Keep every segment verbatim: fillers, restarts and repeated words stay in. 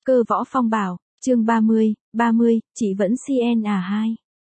Cơ võ phong bảo, chương ba mươi, ba mươi, chị vẫn xê en à hai.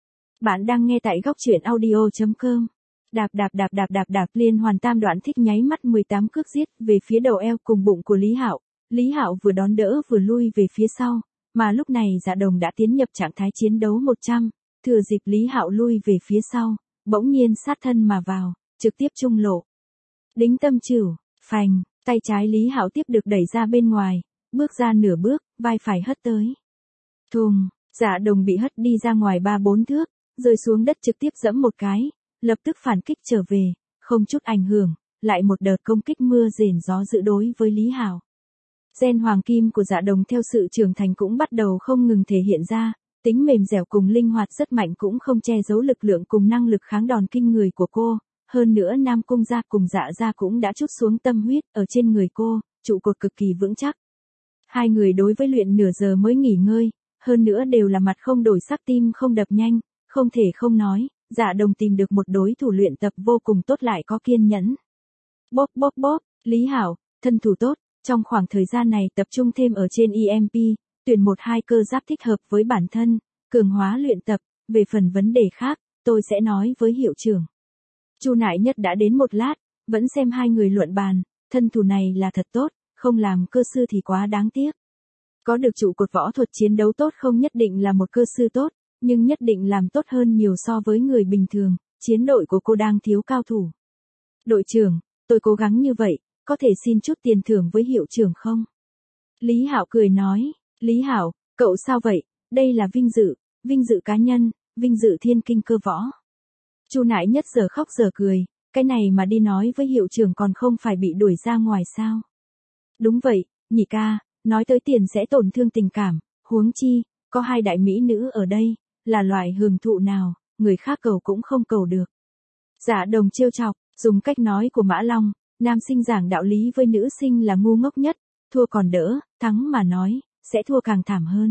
Bạn đang nghe tại góc truyện audio chấm com. Đạp đạp đạp đạp đạp đạp liên hoàn tam đoạn thích nháy mắt mười tám cước giết về phía đầu eo cùng bụng của Lý Hạo. Lý Hạo vừa đón đỡ vừa lui về phía sau, mà lúc này Dạ Đồng đã tiến nhập trạng thái chiến đấu một trăm, thừa dịp Lý Hạo lui về phía sau, bỗng nhiên sát thân mà vào, trực tiếp trung lộ. Đính tâm chửu, phành, tay trái Lý Hạo tiếp được đẩy ra bên ngoài, bước ra nửa bước, vai phải hất tới. Thùng, Dạ Đồng bị hất đi ra ngoài ba bốn thước, rơi xuống đất trực tiếp giẫm một cái, lập tức phản kích trở về, không chút ảnh hưởng, lại một đợt công kích mưa rền gió dữ đối với Lý Hạo. Gen hoàng kim của Dạ Đồng theo sự trưởng thành cũng bắt đầu không ngừng thể hiện ra, tính mềm dẻo cùng linh hoạt rất mạnh cũng không che giấu lực lượng cùng năng lực kháng đòn kinh người của cô, hơn nữa Nam Cung gia cùng Dạ gia cũng đã trút xuống tâm huyết ở trên người cô, trụ cột cực kỳ vững chắc. Hai người đối với luyện nửa giờ mới nghỉ ngơi, hơn nữa đều là mặt không đổi sắc tim không đập nhanh, không thể không nói, Dạ Đồng tìm được một đối thủ luyện tập vô cùng tốt lại có kiên nhẫn. Bóp bóp bóp, Lý Hạo, thân thủ tốt, trong khoảng thời gian này tập trung thêm ở trên e em pê, tuyển một hai cơ giáp thích hợp với bản thân, cường hóa luyện tập, về phần vấn đề khác, tôi sẽ nói với hiệu trưởng. Chu Nại Nhất đã đến một lát, vẫn xem hai người luận bàn, thân thủ này là thật tốt, không làm cơ sư thì quá đáng tiếc. Có được trụ cột võ thuật chiến đấu tốt không nhất định là một cơ sư tốt, nhưng nhất định làm tốt hơn nhiều so với người bình thường, chiến đội của cô đang thiếu cao thủ. Đội trưởng, tôi cố gắng như vậy, có thể xin chút tiền thưởng với hiệu trưởng không? Lý Hạo cười nói, Lý Hạo, cậu sao vậy, đây là vinh dự, vinh dự cá nhân, vinh dự thiên kinh cơ võ. Chu Nại Nhất giờ khóc giờ cười, cái này mà đi nói với hiệu trưởng còn không phải bị đuổi ra ngoài sao? Đúng vậy, nhị ca, nói tới tiền sẽ tổn thương tình cảm, huống chi, có hai đại mỹ nữ ở đây, là loại hưởng thụ nào, người khác cầu cũng không cầu được. Dạ Đồng trêu chọc, dùng cách nói của Mã Long, nam sinh giảng đạo lý với nữ sinh là ngu ngốc nhất, thua còn đỡ, thắng mà nói, sẽ thua càng thảm hơn.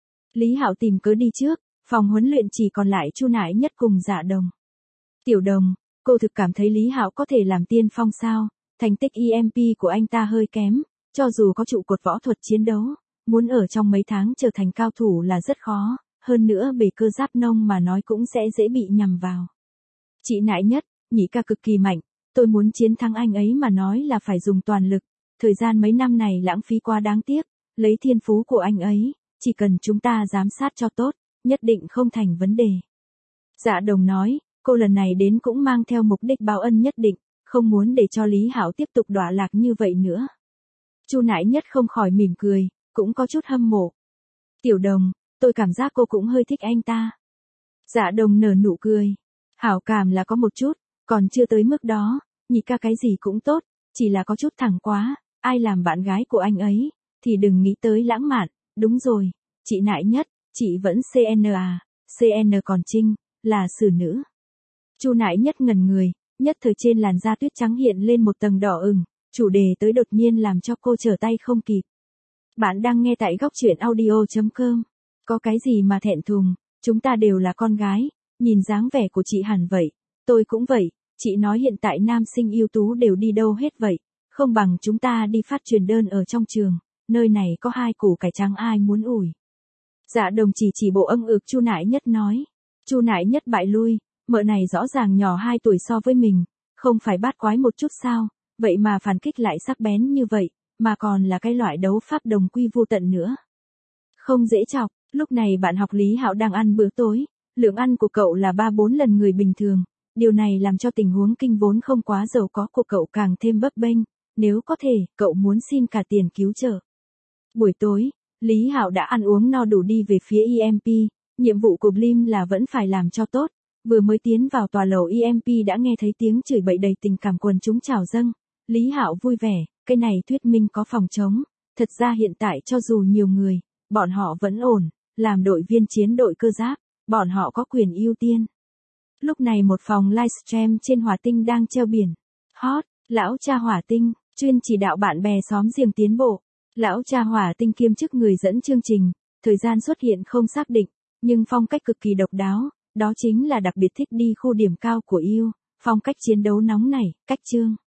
Lý Hạo tìm cớ đi trước, phòng huấn luyện chỉ còn lại Chu Nại Nhất cùng Dạ Đồng. Tiểu Đồng, cô thực cảm thấy Lý Hạo có thể làm tiên phong sao? Thành tích e em pê của anh ta hơi kém, cho dù có trụ cột võ thuật chiến đấu, muốn ở trong mấy tháng trở thành cao thủ là rất khó, hơn nữa bề cơ giáp nông mà nói cũng sẽ dễ bị nhầm vào. Chị Nại Nhất, nhị ca cực kỳ mạnh, tôi muốn chiến thắng anh ấy mà nói là phải dùng toàn lực, thời gian mấy năm này lãng phí quá đáng tiếc, lấy thiên phú của anh ấy, chỉ cần chúng ta giám sát cho tốt, nhất định không thành vấn đề. Dạ Đồng nói, cô lần này đến cũng mang theo mục đích báo ân nhất định, không muốn để cho Lý Hạo tiếp tục đọa lạc như vậy nữa. Chu Nại Nhất không khỏi mỉm cười, cũng có chút hâm mộ. Tiểu Đồng, tôi cảm giác cô cũng hơi thích anh ta. Dạ Đồng nở nụ cười. Hảo cảm là có một chút, còn chưa tới mức đó, nhị ca cái gì cũng tốt, chỉ là có chút thẳng quá, ai làm bạn gái của anh ấy, thì đừng nghĩ tới lãng mạn, đúng rồi, chị Nại Nhất, chị vẫn xê en à, xê en còn Trinh, là xử nữ. Chu Nại Nhất ngẩn người, nhất thời trên làn da tuyết trắng hiện lên một tầng đỏ ửng, chủ đề tới đột nhiên làm cho cô trở tay không kịp. Bạn đang nghe tại góc truyện audio chấm com. Có cái gì mà thẹn thùng, chúng ta đều là con gái, nhìn dáng vẻ của chị hẳn vậy, tôi cũng vậy, chị nói hiện tại nam sinh ưu tú đều đi đâu hết vậy, không bằng chúng ta đi phát truyền đơn ở trong trường, nơi này có hai củ cải trắng ai muốn ủi. Dạ Đồng chỉ chỉ bộ âm ực Chu Nại Nhất nói, Chu Nại Nhất bại lui, mợ này rõ ràng nhỏ hai tuổi so với mình, không phải bát quái một chút sao, vậy mà phản kích lại sắc bén như vậy, mà còn là cái loại đấu pháp đồng quy vô tận nữa. Không dễ chọc, lúc này bạn học Lý Hạo đang ăn bữa tối, lượng ăn của cậu là ba bốn lần người bình thường, điều này làm cho tình huống kinh vốn không quá giàu có của cậu càng thêm bấp bênh, nếu có thể, cậu muốn xin cả tiền cứu trợ. Buổi tối, Lý Hạo đã ăn uống no đủ đi về phía e em pê, nhiệm vụ của Blim là vẫn phải làm cho tốt, vừa mới tiến vào tòa lầu e em pê đã nghe thấy tiếng chửi bậy đầy tình cảm quần chúng trào dâng, Lý Hạo vui vẻ, cái này thuyết minh có phòng trống, thật ra hiện tại cho dù nhiều người, bọn họ vẫn ổn, làm đội viên chiến đội cơ giáp, bọn họ có quyền ưu tiên. Lúc này một phòng livestream trên Hỏa Tinh đang treo biển. Hot, lão cha Hỏa Tinh, chuyên chỉ đạo bạn bè xóm giềng tiến bộ. Lão cha Hỏa Tinh kiêm chức người dẫn chương trình, thời gian xuất hiện không xác định, nhưng phong cách cực kỳ độc đáo, đó chính là đặc biệt thích đi khu điểm cao của yêu, phong cách chiến đấu nóng nảy, cách chương.